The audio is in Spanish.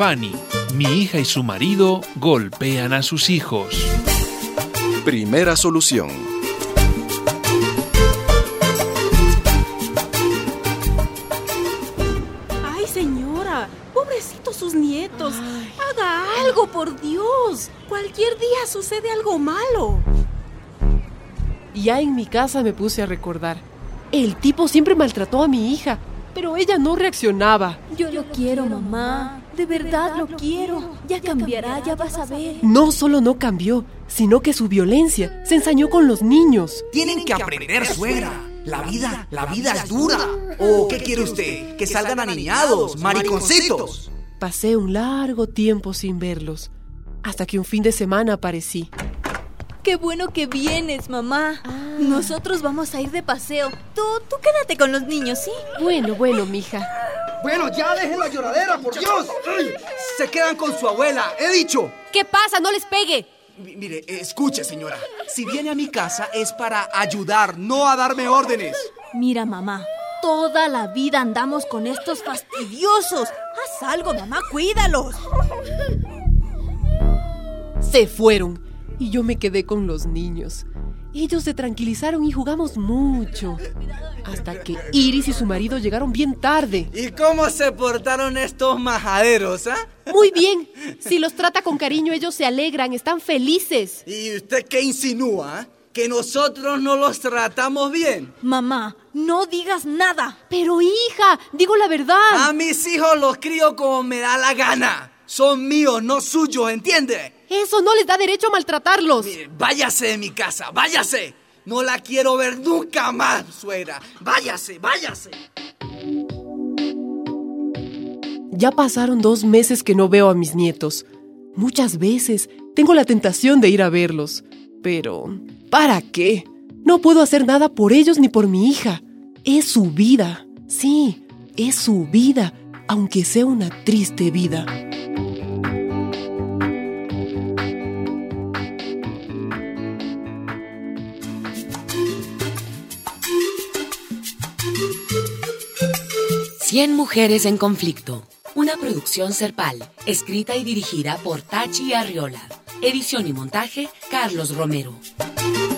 Fanny. Mi hija y su marido golpean a sus hijos. Primera solución. Ay, señora, pobrecitos sus nietos. Haga algo, por Dios. Cualquier día sucede algo malo. Ya en mi casa me puse a recordar. El tipo siempre maltrató a mi hija, pero ella no reaccionaba. Yo lo quiero, mamá. De verdad lo quiero. Ya cambiará, ya vas a ver. No solo no cambió, sino que su violencia se ensañó con los niños. Tienen que aprender, suegra. La vida es dura. ¿O qué quiere usted? Que salgan aniñados, mariconcitos. Pasé un largo tiempo sin verlos, hasta que un fin de semana aparecí. Qué bueno que vienes, mamá. Nosotros vamos a ir de paseo. Tú quédate con los niños, ¿sí? Bueno, mija. Bueno, ya dejen la lloradera, por Dios. Se quedan con su abuela, he dicho. ¿Qué pasa? ¡No les pegue! Mire, escuche, señora. Si viene a mi casa es para ayudar, no a darme órdenes. Mira, mamá, toda la vida andamos con estos fastidiosos. Haz algo, mamá, cuídalos. Se fueron y yo me quedé con los niños. Ellos se tranquilizaron y jugamos mucho, hasta que Iris y su marido llegaron bien tarde. ¿Y cómo se portaron estos majaderos, Muy bien. Si los trata con cariño, ellos se alegran, están felices. ¿Y usted qué insinúa? ¿Que nosotros no los tratamos bien? Mamá, no digas nada. Pero hija, digo la verdad. A mis hijos los crío como me da la gana. Son míos, no suyos, ¿entiende? Eso no les da derecho a maltratarlos. Mire, váyase de mi casa, váyase. No la quiero ver nunca más, suegra. Váyase. Ya pasaron 2 meses que no veo a mis nietos. Muchas veces tengo la tentación de ir a verlos. Pero, ¿para qué? No puedo hacer nada por ellos ni por mi hija. Es su vida. Sí, es su vida, aunque sea una triste vida. Cien mujeres en conflicto. Una producción Serpal, escrita y dirigida por Tachi Arriola. Edición y montaje, Carlos Romero.